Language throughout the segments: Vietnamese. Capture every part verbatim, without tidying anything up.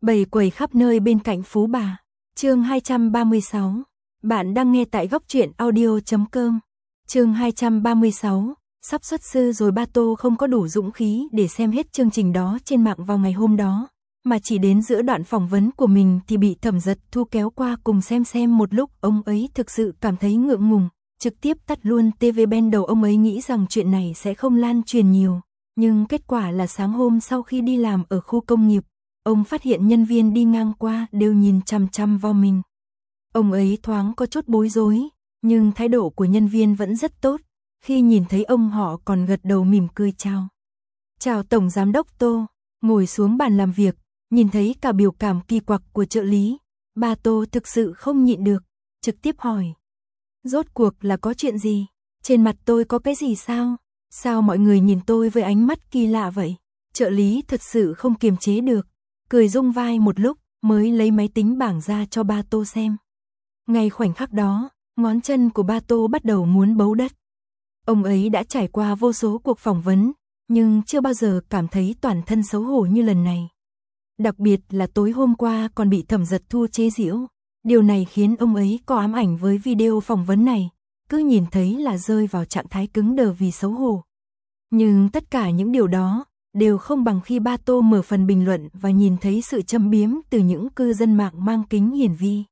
Bầy quầy khắp nơi bên cạnh Phú Bà. Chương hai trăm ba mươi sáu. Bạn đang nghe tại góc truyện audio chấm com. Chương hai trăm ba mươi sáu. Sắp xuất sư rồi Ba Tô không có đủ dũng khí để xem hết chương trình đó trên mạng vào ngày hôm đó, mà chỉ đến giữa đoạn phỏng vấn của mình thì bị Thẩm Dật Thu kéo qua cùng xem xem một lúc. Ông ấy thực sự cảm thấy ngượng ngùng, trực tiếp tắt luôn ti vi. Ban đầu ông ấy nghĩ rằng chuyện này sẽ không lan truyền nhiều, nhưng kết quả là sáng hôm sau khi đi làm ở khu công nghiệp, ông phát hiện nhân viên đi ngang qua đều nhìn chằm chằm vào mình. Ông ấy thoáng có chút bối rối, nhưng thái độ của nhân viên vẫn rất tốt. Khi nhìn thấy ông họ còn gật đầu mỉm cười chào. Chào Tổng Giám đốc Tô. Ngồi xuống bàn làm việc, nhìn thấy cả biểu cảm kỳ quặc của trợ lý, Ba Tô thực sự không nhịn được, trực tiếp hỏi. Rốt cuộc là có chuyện gì? Trên mặt tôi có cái gì sao? Sao mọi người nhìn tôi với ánh mắt kỳ lạ vậy? Trợ lý thật sự không kiềm chế được, cười rung vai một lúc mới lấy máy tính bảng ra cho Ba Tô xem. Ngay khoảnh khắc đó, ngón chân của Ba Tô bắt đầu muốn bấu đất. Ông ấy đã trải qua vô số cuộc phỏng vấn, nhưng chưa bao giờ cảm thấy toàn thân xấu hổ như lần này. Đặc biệt là tối hôm qua còn bị Thẩm Dật Thu chế giễu. Điều này khiến ông ấy có ám ảnh với video phỏng vấn này, cứ nhìn thấy là rơi vào trạng thái cứng đờ vì xấu hổ. Nhưng tất cả những điều đó đều không bằng khi Ba Tô mở phần bình luận và nhìn thấy sự châm biếm từ những cư dân mạng mang kính hiển vi.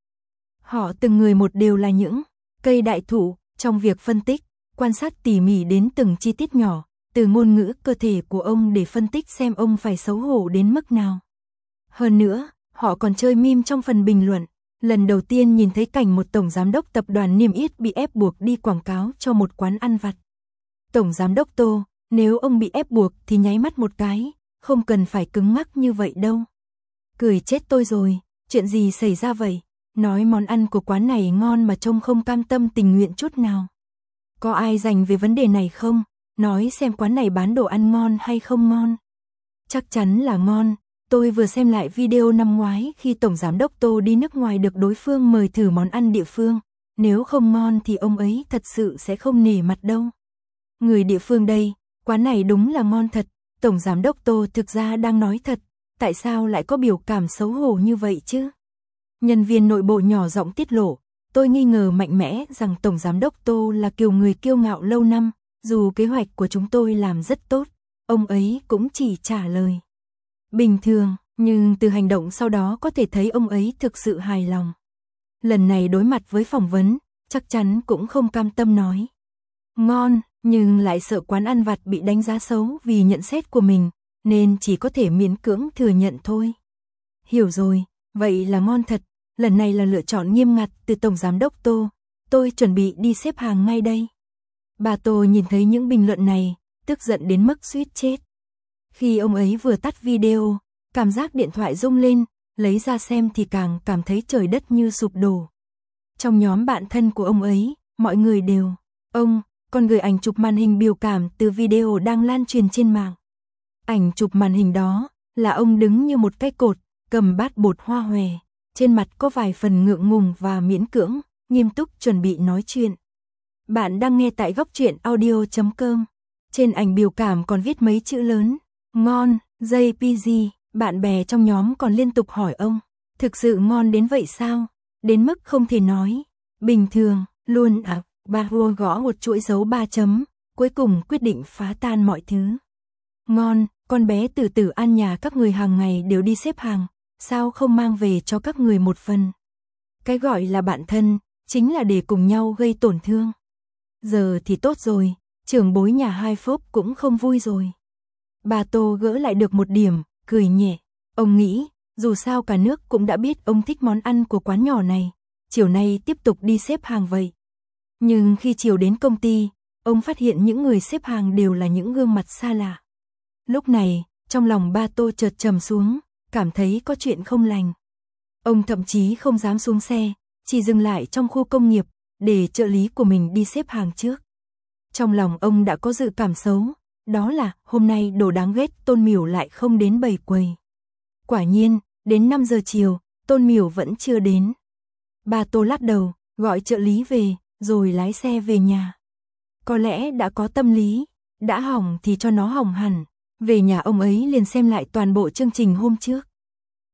Họ từng người một đều là những cây đại thụ trong việc phân tích, quan sát tỉ mỉ đến từng chi tiết nhỏ, từ ngôn ngữ cơ thể của ông để phân tích xem ông phải xấu hổ đến mức nào. Hơn nữa, họ còn chơi meme trong phần bình luận. Lần đầu tiên nhìn thấy cảnh một tổng giám đốc tập đoàn niêm yết bị ép buộc đi quảng cáo cho một quán ăn vặt. Tổng giám đốc Tô, nếu ông bị ép buộc thì nháy mắt một cái, không cần phải cứng ngắc như vậy đâu. Cười chết tôi rồi, chuyện gì xảy ra vậy? Nói món ăn của quán này ngon mà trông không cam tâm tình nguyện chút nào. Có ai dành về vấn đề này không? Nói xem quán này bán đồ ăn ngon hay không ngon? Chắc chắn là ngon. Tôi vừa xem lại video năm ngoái khi Tổng Giám đốc Tô đi nước ngoài được đối phương mời thử món ăn địa phương. Nếu không ngon thì ông ấy thật sự sẽ không nể mặt đâu. Người địa phương đây, quán này đúng là ngon thật. Tổng Giám đốc Tô thực ra đang nói thật. Tại sao lại có biểu cảm xấu hổ như vậy chứ? Nhân viên nội bộ nhỏ giọng tiết lộ. Tôi nghi ngờ mạnh mẽ rằng Tổng Giám đốc Tô là kiểu người kiêu ngạo lâu năm. Dù kế hoạch của chúng tôi làm rất tốt, ông ấy cũng chỉ trả lời bình thường, nhưng từ hành động sau đó có thể thấy ông ấy thực sự hài lòng. Lần này đối mặt với phỏng vấn, chắc chắn cũng không cam tâm nói ngon, nhưng lại sợ quán ăn vặt bị đánh giá xấu vì nhận xét của mình, nên chỉ có thể miễn cưỡng thừa nhận thôi. Hiểu rồi, vậy là ngon thật, lần này là lựa chọn nghiêm ngặt từ Tổng Giám đốc Tô, tôi chuẩn bị đi xếp hàng ngay đây. Bà Tô nhìn thấy những bình luận này, tức giận đến mức suýt chết. Khi ông ấy vừa tắt video, cảm giác điện thoại rung lên, lấy ra xem thì càng cảm thấy trời đất như sụp đổ. Trong nhóm bạn thân của ông ấy, mọi người đều, ông, còn gửi ảnh chụp màn hình biểu cảm từ video đang lan truyền trên mạng. Ảnh chụp màn hình đó là ông đứng như một cái cột, cầm bát bột hoa hòe, trên mặt có vài phần ngượng ngùng và miễn cưỡng, nghiêm túc chuẩn bị nói chuyện. Bạn đang nghe tại góc truyện audio chấm com. Trên ảnh biểu cảm còn viết mấy chữ lớn, ngon, jay pê giê, bạn bè trong nhóm còn liên tục hỏi ông, thực sự ngon đến vậy sao? Đến mức không thể nói, bình thường, luôn à, bà Hua gõ một chuỗi dấu ba chấm, cuối cùng quyết định phá tan mọi thứ. Ngon, con bé từ từ ăn nhà các người hàng ngày đều đi xếp hàng, sao không mang về cho các người một phần? Cái gọi là bạn thân, chính là để cùng nhau gây tổn thương. Giờ thì tốt rồi, trưởng bối nhà hai phốp cũng không vui rồi. Bà Tô gỡ lại được một điểm, cười nhẹ. Ông nghĩ, dù sao cả nước cũng đã biết ông thích món ăn của quán nhỏ này, chiều nay tiếp tục đi xếp hàng vậy. Nhưng khi chiều đến công ty, ông phát hiện những người xếp hàng đều là những gương mặt xa lạ. Lúc này, trong lòng Ba Tô chợt trầm xuống, cảm thấy có chuyện không lành. Ông thậm chí không dám xuống xe, chỉ dừng lại trong khu công nghiệp, để trợ lý của mình đi xếp hàng trước. Trong lòng ông đã có dự cảm xấu, đó là hôm nay đồ đáng ghét Tôn Miểu lại không đến bày quầy. Quả nhiên, đến năm giờ chiều, Tôn Miểu vẫn chưa đến. Ba Tô lắc đầu, gọi trợ lý về, rồi lái xe về nhà. Có lẽ đã có tâm lý, đã hỏng thì cho nó hỏng hẳn. Về nhà ông ấy liền xem lại toàn bộ chương trình hôm trước.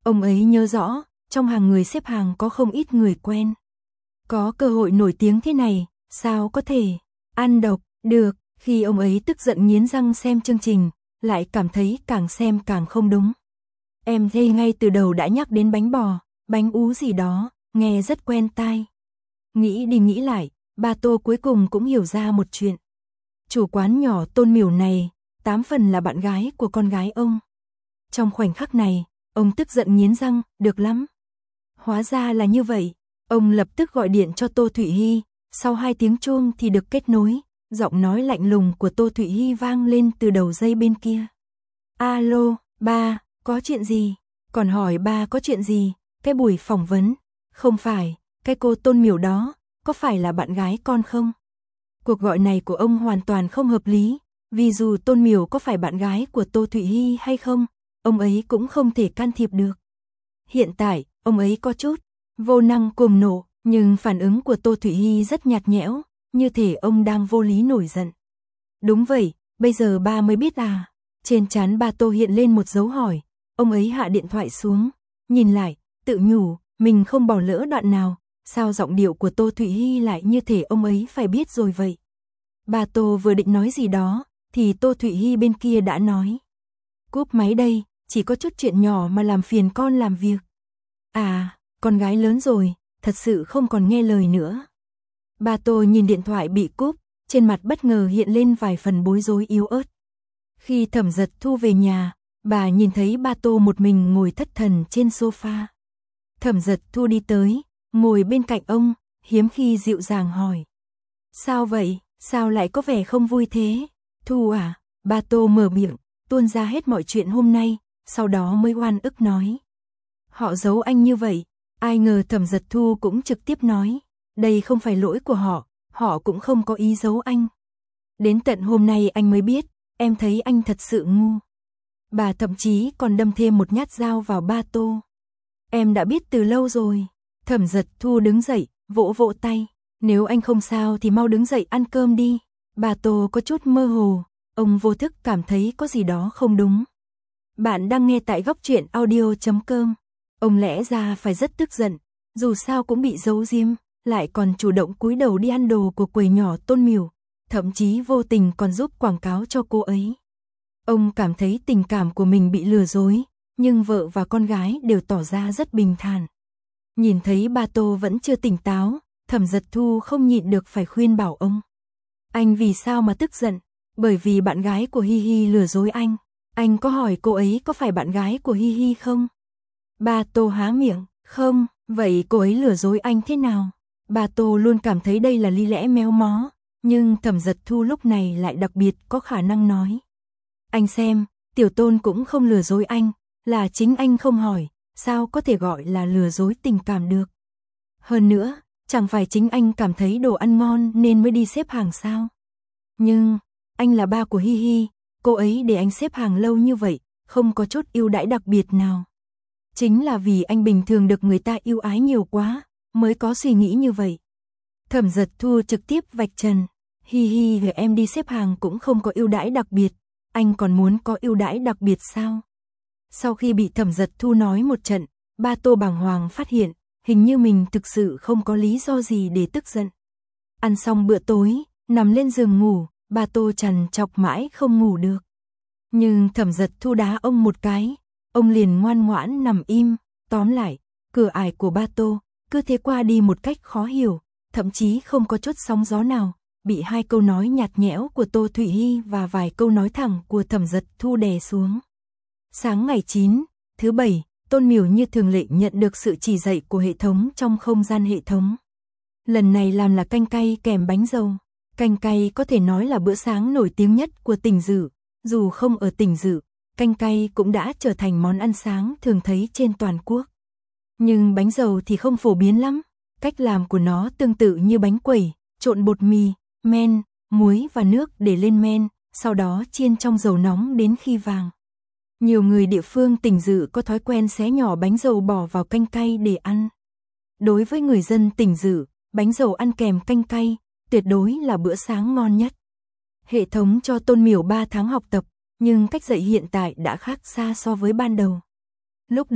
Ông ấy nhớ rõ, trong hàng người xếp hàng có không ít người quen. Có cơ hội nổi tiếng thế này, sao có thể ăn độc được. Khi ông ấy tức giận nghiến răng xem chương trình, lại cảm thấy càng xem càng không đúng. Em thấy ngay từ đầu đã nhắc đến bánh bò, bánh ú gì đó, nghe rất quen tai. Nghĩ đi nghĩ lại, bà Tô cuối cùng cũng hiểu ra một chuyện. Chủ quán nhỏ Tôn Miểu này, tám phần là bạn gái của con gái ông. Trong khoảnh khắc này, ông tức giận nghiến răng, được lắm. Hóa ra là như vậy, ông lập tức gọi điện cho Tô Thụy Hy, sau hai tiếng chuông thì được kết nối, giọng nói lạnh lùng của Tô Thụy Hy vang lên từ đầu dây bên kia. Alo, ba, có chuyện gì? Còn hỏi ba có chuyện gì? Cái buổi phỏng vấn, không phải, cái cô Tôn Miểu đó, có phải là bạn gái con không? Cuộc gọi này của ông hoàn toàn không hợp lý, vì dù Tôn Miểu có phải bạn gái của Tô Thụy Hy hay không, ông ấy cũng không thể can thiệp được. Hiện tại, ông ấy có chút vô năng cuồng nộ, nhưng phản ứng của Tô Thụy Hy rất nhạt nhẽo, như thể ông đang vô lý nổi giận. Đúng vậy, bây giờ ba mới biết à? Trên trán ba Tô hiện lên một dấu hỏi, ông ấy hạ điện thoại xuống, nhìn lại, tự nhủ, mình không bỏ lỡ đoạn nào, sao giọng điệu của Tô Thụy Hy lại như thể ông ấy phải biết rồi vậy. Ba Tô vừa định nói gì đó, thì Tô Thụy Hy bên kia đã nói. Cúp máy đây, chỉ có chút chuyện nhỏ mà làm phiền con làm việc. À, con gái lớn rồi, thật sự không còn nghe lời nữa. Ba Tô nhìn điện thoại bị cúp, trên mặt bất ngờ hiện lên vài phần bối rối yếu ớt. Khi Thẩm Dật Thu về nhà, bà nhìn thấy ba Tô một mình ngồi thất thần trên sofa. Thẩm Dật Thu đi tới, ngồi bên cạnh ông, hiếm khi dịu dàng hỏi. Sao vậy, sao lại có vẻ không vui thế? Thu à, ba Tô mở miệng, tuôn ra hết mọi chuyện hôm nay, sau đó mới oan ức nói. Họ giấu anh như vậy, ai ngờ Thẩm Dật Thu cũng trực tiếp nói. Đây không phải lỗi của họ, họ cũng không có ý giấu anh. Đến tận hôm nay anh mới biết, em thấy anh thật sự ngu. Bà thậm chí còn đâm thêm một nhát dao vào ba Tô. Em đã biết từ lâu rồi. Thẩm Dật Thu đứng dậy, vỗ vỗ tay. Nếu anh không sao thì mau đứng dậy ăn cơm đi. Bà Tô có chút mơ hồ, ông vô thức cảm thấy có gì đó không đúng. Bạn đang nghe tại góc truyện audio chấm com. Ông lẽ ra phải rất tức giận, dù sao cũng bị giấu giếm, lại còn chủ động cúi đầu đi ăn đồ của quầy nhỏ Tôn Miểu, thậm chí vô tình còn giúp quảng cáo cho cô ấy. Ông cảm thấy tình cảm của mình bị lừa dối, nhưng vợ và con gái đều tỏ ra rất bình thản. Nhìn thấy ba Tô vẫn chưa tỉnh táo, Thẩm Dật Thu không nhịn được phải khuyên bảo ông. Anh vì sao mà tức giận? Bởi vì bạn gái của Hi Hi lừa dối anh. Anh có hỏi cô ấy có phải bạn gái của Hi Hi không? Ba Tô há miệng, không, vậy cô ấy lừa dối anh thế nào? Ba Tô luôn cảm thấy đây là lý lẽ méo mó, nhưng Thẩm Dật Thu lúc này lại đặc biệt có khả năng nói. Anh xem, Tiểu Tôn cũng không lừa dối anh, là chính anh không hỏi, sao có thể gọi là lừa dối tình cảm được? Hơn nữa, chẳng phải chính anh cảm thấy đồ ăn ngon nên mới đi xếp hàng sao? Nhưng, anh là ba của Hi Hi, cô ấy để anh xếp hàng lâu như vậy, không có chút ưu đãi đặc biệt nào. Chính là vì anh bình thường được người ta yêu ái nhiều quá, mới có suy nghĩ như vậy. Thẩm Dật Thu trực tiếp vạch trần, Hi Hi và em đi xếp hàng cũng không có ưu đãi đặc biệt, anh còn muốn có ưu đãi đặc biệt sao? Sau khi bị Thẩm Dật Thu nói một trận, ba Tô bàng hoàng phát hiện, hình như mình thực sự không có lý do gì để tức giận. Ăn xong bữa tối, nằm lên giường ngủ, ba Tô trằn trọc mãi không ngủ được. Nhưng Thẩm Dật Thu đá ông một cái, ông liền ngoan ngoãn nằm im, tóm lại, cửa ải của ba Tô cứ thế qua đi một cách khó hiểu, thậm chí không có chút sóng gió nào, bị hai câu nói nhạt nhẽo của Tô Thụy Hy và vài câu nói thẳng của Thẩm Dật Thu đè xuống. Sáng ngày chín, thứ bảy, Tôn Miểu như thường lệ nhận được sự chỉ dạy của hệ thống trong không gian hệ thống. Lần này làm là canh cay kèm bánh dâu. Canh cay có thể nói là bữa sáng nổi tiếng nhất của Tỉnh Dử, dù không ở Tỉnh Dử, canh cay cũng đã trở thành món ăn sáng thường thấy trên toàn quốc. Nhưng bánh dầu thì không phổ biến lắm, cách làm của nó tương tự như bánh quẩy, trộn bột mì, men, muối và nước để lên men, sau đó chiên trong dầu nóng đến khi vàng. Nhiều người địa phương Tỉnh Dử có thói quen xé nhỏ bánh dầu bỏ vào canh cay để ăn. Đối với người dân Tỉnh Dử, bánh dầu ăn kèm canh cay, tuyệt đối là bữa sáng ngon nhất. Hệ thống cho Tôn Miểu ba tháng học tập, nhưng cách dạy hiện tại đã khác xa so với ban đầu. Lúc đầu,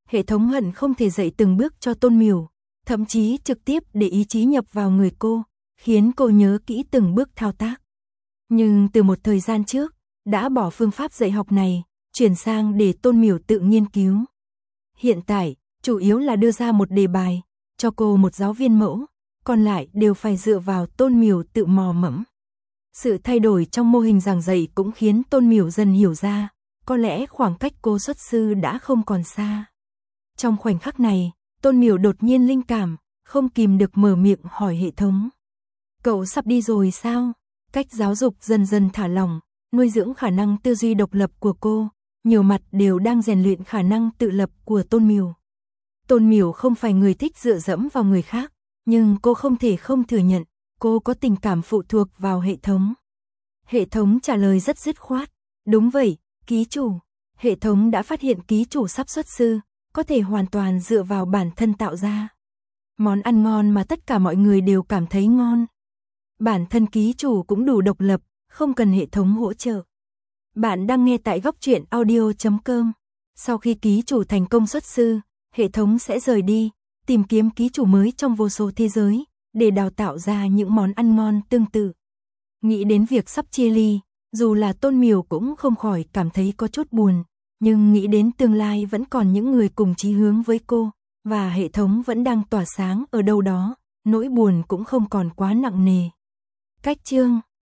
hệ thống hận không thể dạy từng bước cho Tôn Miểu, thậm chí trực tiếp để ý chí nhập vào người cô, khiến cô nhớ kỹ từng bước thao tác. Nhưng từ một thời gian trước, đã bỏ phương pháp dạy học này, chuyển sang để Tôn Miểu tự nghiên cứu. Hiện tại, chủ yếu là đưa ra một đề bài, cho cô một giáo viên mẫu, còn lại đều phải dựa vào Tôn Miểu tự mò mẫm. Sự thay đổi trong mô hình giảng dạy cũng khiến Tôn Miểu dần hiểu ra, có lẽ khoảng cách cô xuất sư đã không còn xa. Trong khoảnh khắc này, Tôn Miểu đột nhiên linh cảm, không kìm được mở miệng hỏi hệ thống. Cậu sắp đi rồi sao? Cách giáo dục dần dần thả lỏng, nuôi dưỡng khả năng tư duy độc lập của cô, nhiều mặt đều đang rèn luyện khả năng tự lập của Tôn Miểu. Tôn Miểu không phải người thích dựa dẫm vào người khác, nhưng cô không thể không thừa nhận, cô có tình cảm phụ thuộc vào hệ thống. Hệ thống trả lời rất dứt khoát. Đúng vậy, ký chủ. Hệ thống đã phát hiện ký chủ sắp xuất sư, có thể hoàn toàn dựa vào bản thân tạo ra món ăn ngon mà tất cả mọi người đều cảm thấy ngon. Bản thân ký chủ cũng đủ độc lập, không cần hệ thống hỗ trợ. Bạn đang nghe tại góc truyện audio chấm com. Sau khi ký chủ thành công xuất sư, hệ thống sẽ rời đi, tìm kiếm ký chủ mới trong vô số thế giới, để đào tạo ra những món ăn ngon tương tự. Nghĩ đến việc sắp chia ly, dù là Tôn Miểu cũng không khỏi cảm thấy có chút buồn, nhưng nghĩ đến tương lai vẫn còn những người cùng chí hướng với cô, và hệ thống vẫn đang tỏa sáng ở đâu đó, nỗi buồn cũng không còn quá nặng nề. Cách chương